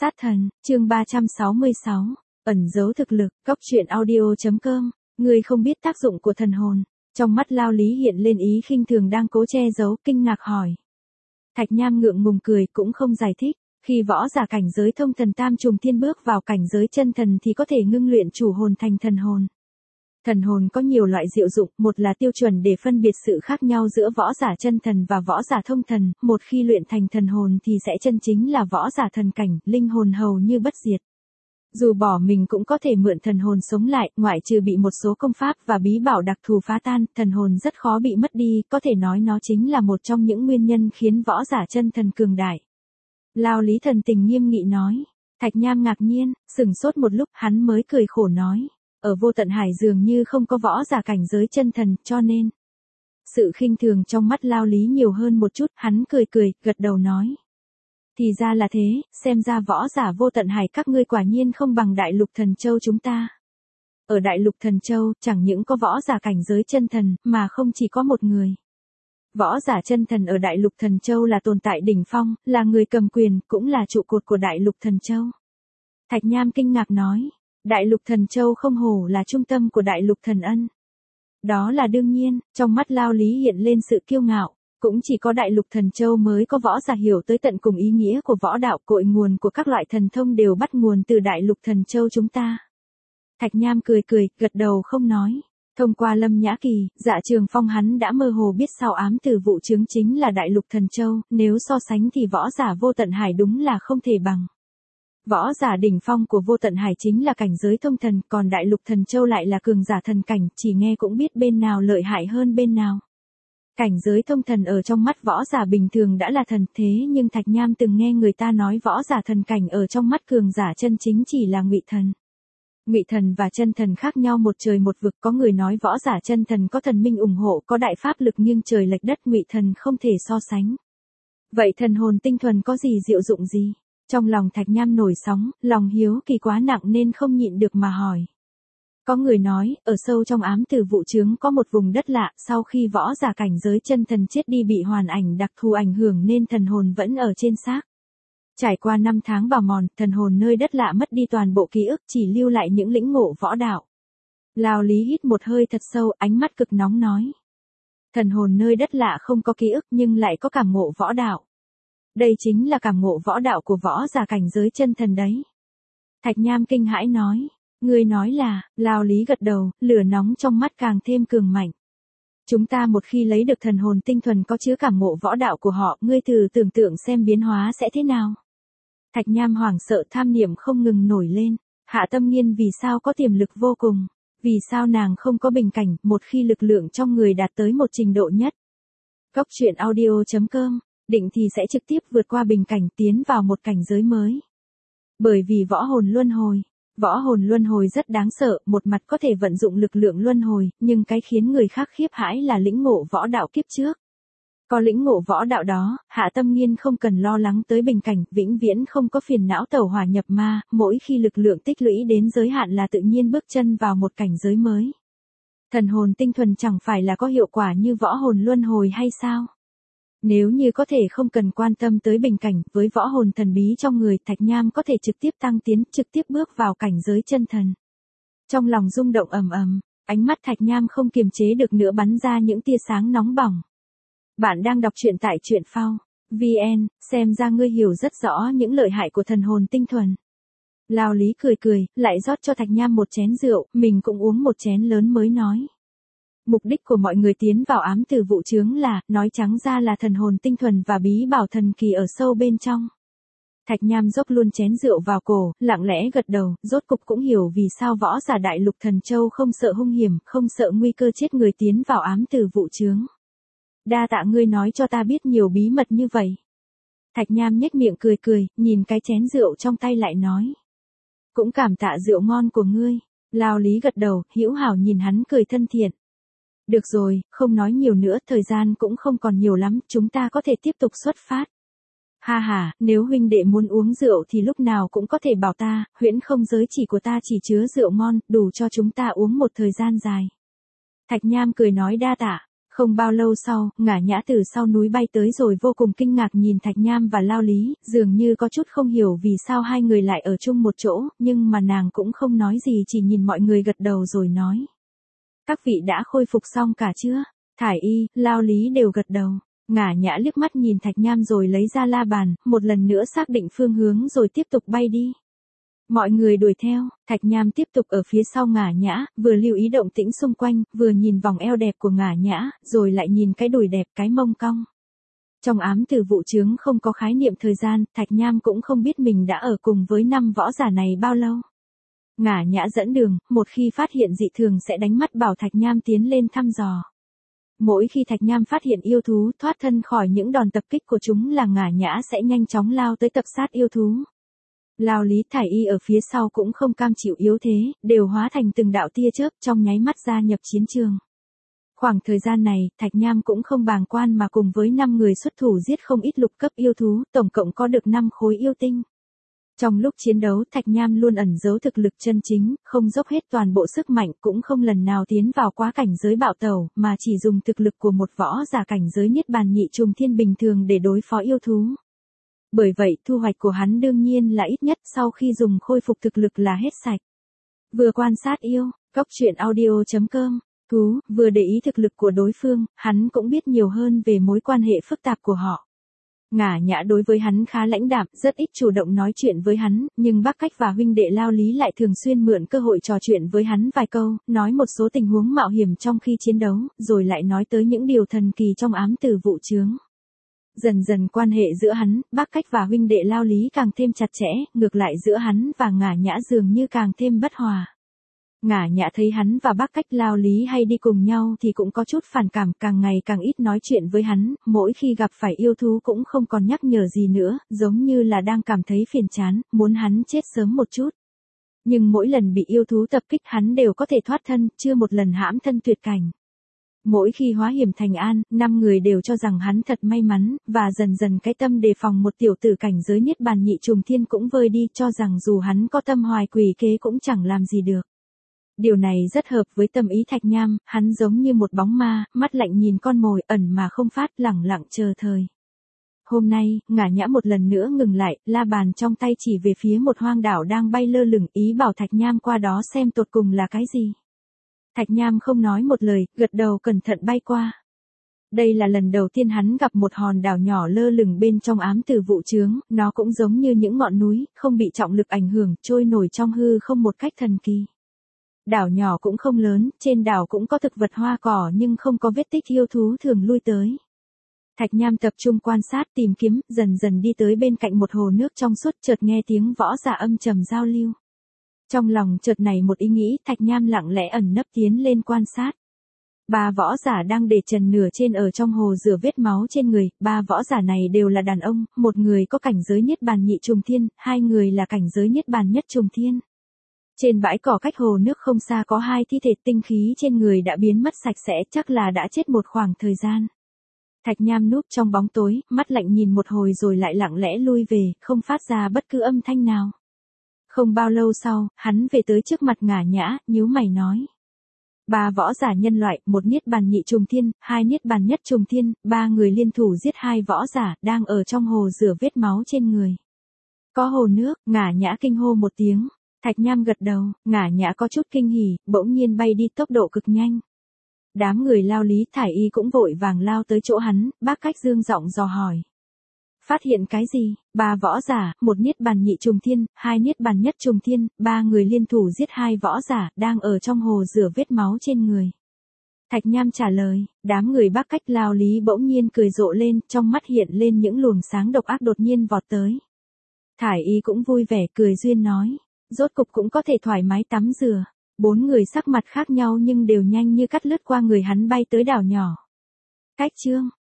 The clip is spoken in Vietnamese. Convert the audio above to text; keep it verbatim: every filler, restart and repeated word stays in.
Sát thần, chương ba trăm sáu mươi sáu, ẩn giấu thực lực, góc truyện audio.com, người không biết tác dụng của thần hồn. Trong mắt Lao Lý hiện lên ý khinh thường đang cố che giấu, kinh ngạc hỏi. Thạch Nham ngượng ngùng cười cũng không giải thích, khi võ giả cảnh giới thông thần tam trùng thiên bước vào cảnh giới chân thần thì có thể ngưng luyện chủ hồn thành thần hồn. Thần hồn có nhiều loại diệu dụng, một là tiêu chuẩn để phân biệt sự khác nhau giữa võ giả chân thần và võ giả thông thần, một khi luyện thành thần hồn thì sẽ chân chính là võ giả thần cảnh, linh hồn hầu như bất diệt. Dù bỏ mình cũng có thể mượn thần hồn sống lại, ngoại trừ bị một số công pháp và bí bảo đặc thù phá tan, thần hồn rất khó bị mất đi, có thể nói nó chính là một trong những nguyên nhân khiến võ giả chân thần cường đại. Lao Lý thần tình nghiêm nghị nói. Thạch Nham ngạc nhiên, sừng sốt một lúc, hắn mới cười khổ nói. Ở vô tận hải dường như không có võ giả cảnh giới chân thần, cho nên. Sự khinh thường trong mắt Lao Lý nhiều hơn một chút, hắn cười cười, gật đầu nói. Thì ra là thế, xem ra võ giả vô tận hải các ngươi quả nhiên không bằng đại lục thần châu chúng ta. Ở đại lục thần châu, chẳng những có võ giả cảnh giới chân thần, mà không chỉ có một người. Võ giả chân thần ở đại lục thần châu là tồn tại đỉnh phong, là người cầm quyền, cũng là trụ cột của đại lục thần châu. Thạch Nham kinh ngạc nói. Đại lục thần châu không hổ là trung tâm của đại lục thần ân. Đó là đương nhiên, trong mắt Lao Lý hiện lên sự kiêu ngạo, cũng chỉ có đại lục thần châu mới có võ giả hiểu tới tận cùng ý nghĩa của võ đạo, cội nguồn của các loại thần thông đều bắt nguồn từ đại lục thần châu chúng ta. Thạch Nham cười cười, gật đầu không nói. Thông qua Lâm Nhã Kỳ, Dạ Trường Phong hắn đã mơ hồ biết sao ám tử vụ chứng chính là đại lục thần châu, nếu so sánh thì võ giả vô tận hải đúng là không thể bằng. Võ giả đỉnh phong của vô tận hải chính là cảnh giới thông thần, còn đại lục thần châu lại là cường giả thần cảnh, chỉ nghe cũng biết bên nào lợi hại hơn bên nào. Cảnh giới thông thần ở trong mắt võ giả bình thường đã là thần, thế nhưng Thạch Nham từng nghe người ta nói võ giả thần cảnh ở trong mắt cường giả chân chính chỉ là ngụy thần. Ngụy thần và chân thần khác nhau một trời một vực, có người nói võ giả chân thần có thần minh ủng hộ, có đại pháp lực nghiêng trời lệch đất, ngụy thần không thể so sánh. Vậy thần hồn tinh thuần có gì diệu dụng gì? Trong lòng Thạch Nham nổi sóng, lòng hiếu kỳ quá nặng nên không nhịn được mà hỏi. Có người nói, ở sâu trong ám tử vụ chứng có một vùng đất lạ, sau khi võ giả cảnh giới chân thần chết đi bị hoàn ảnh đặc thù ảnh hưởng nên thần hồn vẫn ở trên xác. Trải qua năm tháng bào mòn, thần hồn nơi đất lạ mất đi toàn bộ ký ức, chỉ lưu lại những lĩnh ngộ võ đạo. Lao Lý hít một hơi thật sâu, ánh mắt cực nóng nói. Thần hồn nơi đất lạ không có ký ức nhưng lại có cảm ngộ võ đạo. Đây chính là cảm ngộ võ đạo của võ giả cảnh giới chân thần đấy. Thạch Nham kinh hãi nói. Ngươi nói là, Lao Lý gật đầu, lửa nóng trong mắt càng thêm cường mạnh. Chúng ta một khi lấy được thần hồn tinh thuần có chứa cảm ngộ võ đạo của họ, ngươi thử tưởng tượng xem biến hóa sẽ thế nào. Thạch Nham hoảng sợ, tham niệm không ngừng nổi lên. Hạ Tâm Nghiên vì sao có tiềm lực vô cùng, vì sao nàng không có bình cảnh, một khi lực lượng trong người đạt tới một trình độ nhất. Góc truyện audio.com, định thì sẽ trực tiếp vượt qua bình cảnh tiến vào một cảnh giới mới. Bởi vì võ hồn luân hồi. Võ hồn luân hồi rất đáng sợ, một mặt có thể vận dụng lực lượng luân hồi, nhưng cái khiến người khác khiếp hãi là lĩnh ngộ võ đạo kiếp trước. Có lĩnh ngộ võ đạo đó, Hạ Tâm Nghiên không cần lo lắng tới bình cảnh, vĩnh viễn không có phiền não tẩu hỏa nhập ma, mỗi khi lực lượng tích lũy đến giới hạn là tự nhiên bước chân vào một cảnh giới mới. Thần hồn tinh thuần chẳng phải là có hiệu quả như võ hồn luân hồi hay sao? Nếu như có thể không cần quan tâm tới bình cảnh, với võ hồn thần bí trong người, Thạch Nham có thể trực tiếp tăng tiến, trực tiếp bước vào cảnh giới chân thần. Trong lòng rung động ầm ầm, ánh mắt Thạch Nham không kiềm chế được nữa bắn ra những tia sáng nóng bỏng. Bạn đang đọc truyện tại truyện phao chấm vn, xem ra ngươi hiểu rất rõ những lợi hại của thần hồn tinh thuần. Lao Lý cười cười, lại rót cho Thạch Nham một chén rượu, mình cũng uống một chén lớn mới nói. Mục đích của mọi người tiến vào ám tử vụ chướng là, nói trắng ra là thần hồn tinh thuần và bí bảo thần kỳ ở sâu bên trong. Thạch Nham dốc luôn chén rượu vào cổ, lặng lẽ gật đầu, rốt cục cũng hiểu vì sao võ giả đại lục thần châu không sợ hung hiểm, không sợ nguy cơ chết người tiến vào ám tử vụ chướng. Đa tạ ngươi nói cho ta biết nhiều bí mật như vậy. Thạch Nham nhếch miệng cười cười, nhìn cái chén rượu trong tay lại nói. Cũng cảm tạ rượu ngon của ngươi. Lao Lý gật đầu, hữu hảo nhìn hắn cười thân thiện. Được rồi, không nói nhiều nữa, thời gian cũng không còn nhiều lắm, chúng ta có thể tiếp tục xuất phát. Ha ha, nếu huynh đệ muốn uống rượu thì lúc nào cũng có thể bảo ta, huyễn không giới chỉ của ta chỉ chứa rượu ngon, đủ cho chúng ta uống một thời gian dài. Thạch Nham cười nói đa tạ. Không bao lâu sau, Ngả Nhã từ sau núi bay tới rồi vô cùng kinh ngạc nhìn Thạch Nham và Lao Lý, dường như có chút không hiểu vì sao hai người lại ở chung một chỗ, nhưng mà nàng cũng không nói gì, chỉ nhìn mọi người gật đầu rồi nói. Các vị đã khôi phục xong cả chưa? Thải Y, Lao Lý đều gật đầu. Ngả Nhã liếc mắt nhìn Thạch Nham rồi lấy ra la bàn, một lần nữa xác định phương hướng rồi tiếp tục bay đi. Mọi người đuổi theo, Thạch Nham tiếp tục ở phía sau Ngả Nhã, vừa lưu ý động tĩnh xung quanh, vừa nhìn vòng eo đẹp của Ngả Nhã, rồi lại nhìn cái đùi đẹp, cái mông cong. Trong ám từ vụ chướng không có khái niệm thời gian, Thạch Nham cũng không biết mình đã ở cùng với năm võ giả này bao lâu. Ngả Nhã dẫn đường, một khi phát hiện dị thường sẽ đánh mắt bảo Thạch Nham tiến lên thăm dò. Mỗi khi Thạch Nham phát hiện yêu thú thoát thân khỏi những đòn tập kích của chúng là Ngả Nhã sẽ nhanh chóng lao tới tập sát yêu thú. Lao Lý, Thải Y ở phía sau cũng không cam chịu yếu thế, đều hóa thành từng đạo tia chớp trong nháy mắt gia nhập chiến trường. Khoảng thời gian này, Thạch Nham cũng không bàng quan mà cùng với năm người xuất thủ giết không ít lục cấp yêu thú, tổng cộng có được năm khối yêu tinh. Trong lúc chiến đấu, Thạch Nham luôn ẩn giấu thực lực chân chính, không dốc hết toàn bộ sức mạnh, cũng không lần nào tiến vào quá cảnh giới bạo tẩu, mà chỉ dùng thực lực của một võ giả cảnh giới niết bàn nhị trùng thiên bình thường để đối phó yêu thú. Bởi vậy, thu hoạch của hắn đương nhiên là ít nhất sau khi dùng khôi phục thực lực là hết sạch. Vừa quan sát yêu, góc truyện audio chấm com, thú, vừa để ý thực lực của đối phương, hắn cũng biết nhiều hơn về mối quan hệ phức tạp của họ. Ngả Nhã đối với hắn khá lãnh đạm, rất ít chủ động nói chuyện với hắn, nhưng Bắc Cách và huynh đệ Lao Lý lại thường xuyên mượn cơ hội trò chuyện với hắn vài câu, nói một số tình huống mạo hiểm trong khi chiến đấu, rồi lại nói tới những điều thần kỳ trong ám từ vụ chướng. Dần dần quan hệ giữa hắn, Bắc Cách và huynh đệ Lao Lý càng thêm chặt chẽ, ngược lại giữa hắn và Ngả Nhã dường như càng thêm bất hòa. Ngả Nhã thấy hắn và Bắc Cách Lao Lý hay đi cùng nhau thì cũng có chút phản cảm, càng ngày càng ít nói chuyện với hắn, mỗi khi gặp phải yêu thú cũng không còn nhắc nhở gì nữa, giống như là đang cảm thấy phiền chán, muốn hắn chết sớm một chút. Nhưng mỗi lần bị yêu thú tập kích hắn đều có thể thoát thân, chưa một lần hãm thân tuyệt cảnh. Mỗi khi hóa hiểm thành an, năm người đều cho rằng hắn thật may mắn, và dần dần cái tâm đề phòng một tiểu tử cảnh giới niết bàn nhị trùng thiên cũng vơi đi, cho rằng dù hắn có tâm hoài quỷ kế cũng chẳng làm gì được. Điều này rất hợp với tâm ý Thạch Nham, hắn giống như một bóng ma, mắt lạnh nhìn con mồi, ẩn mà không phát, lẳng lặng chờ thời. Hôm nay, Ngả Nhã một lần nữa ngừng lại, la bàn trong tay chỉ về phía một hoang đảo đang bay lơ lửng, ý bảo Thạch Nham qua đó xem tột cùng là cái gì. Thạch Nham không nói một lời, gật đầu cẩn thận bay qua. Đây là lần đầu tiên hắn gặp một hòn đảo nhỏ lơ lửng bên trong ám từ vụ chướng, nó cũng giống như những ngọn núi, không bị trọng lực ảnh hưởng, trôi nổi trong hư không một cách thần kỳ. Đảo nhỏ cũng không lớn, trên đảo cũng có thực vật hoa cỏ nhưng không có vết tích yêu thú thường lui tới. Thạch Nham tập trung quan sát tìm kiếm, dần dần đi tới bên cạnh một hồ nước trong suốt, chợt nghe tiếng võ giả âm trầm giao lưu. Trong lòng chợt nảy một ý nghĩ, Thạch Nham lặng lẽ ẩn nấp tiến lên quan sát. Ba võ giả đang để trần nửa trên ở trong hồ rửa vết máu trên người, ba võ giả này đều là đàn ông, một người có cảnh giới niết bàn nhị trùng thiên, hai người là cảnh giới niết bàn nhất trùng thiên. Trên bãi cỏ cách hồ nước không xa có hai thi thể, tinh khí trên người đã biến mất sạch sẽ, chắc là đã chết một khoảng thời gian. Thạch Nham núp trong bóng tối, mắt lạnh nhìn một hồi rồi lại lặng lẽ lui về, không phát ra bất cứ âm thanh nào. Không bao lâu sau, hắn về tới trước mặt Ngả Nhã, nhíu mày nói. Ba võ giả nhân loại, một niết bàn nhị trùng thiên, hai niết bàn nhất trùng thiên, ba người liên thủ giết hai võ giả, đang ở trong hồ rửa vết máu trên người. Có hồ nước, Ngả Nhã kinh hô một tiếng. Thạch Nham gật đầu, Ngả Nhã có chút kinh hỉ, bỗng nhiên bay đi tốc độ cực nhanh. Đám người Lao Lý, Thải Y cũng vội vàng lao tới chỗ hắn, Bác Cách dương giọng dò hỏi. Phát hiện cái gì? Ba võ giả, một niết bàn nhị trùng thiên, hai niết bàn nhất trùng thiên, ba người liên thủ giết hai võ giả, đang ở trong hồ rửa vết máu trên người. Thạch Nham trả lời, đám người Bác Cách Lao Lý bỗng nhiên cười rộ lên, trong mắt hiện lên những luồng sáng độc ác đột nhiên vọt tới. Thải Y cũng vui vẻ cười duyên nói. Rốt cục cũng có thể thoải mái tắm rửa. Bốn người sắc mặt khác nhau nhưng đều nhanh như cắt lướt qua người hắn bay tới đảo nhỏ. Cách chương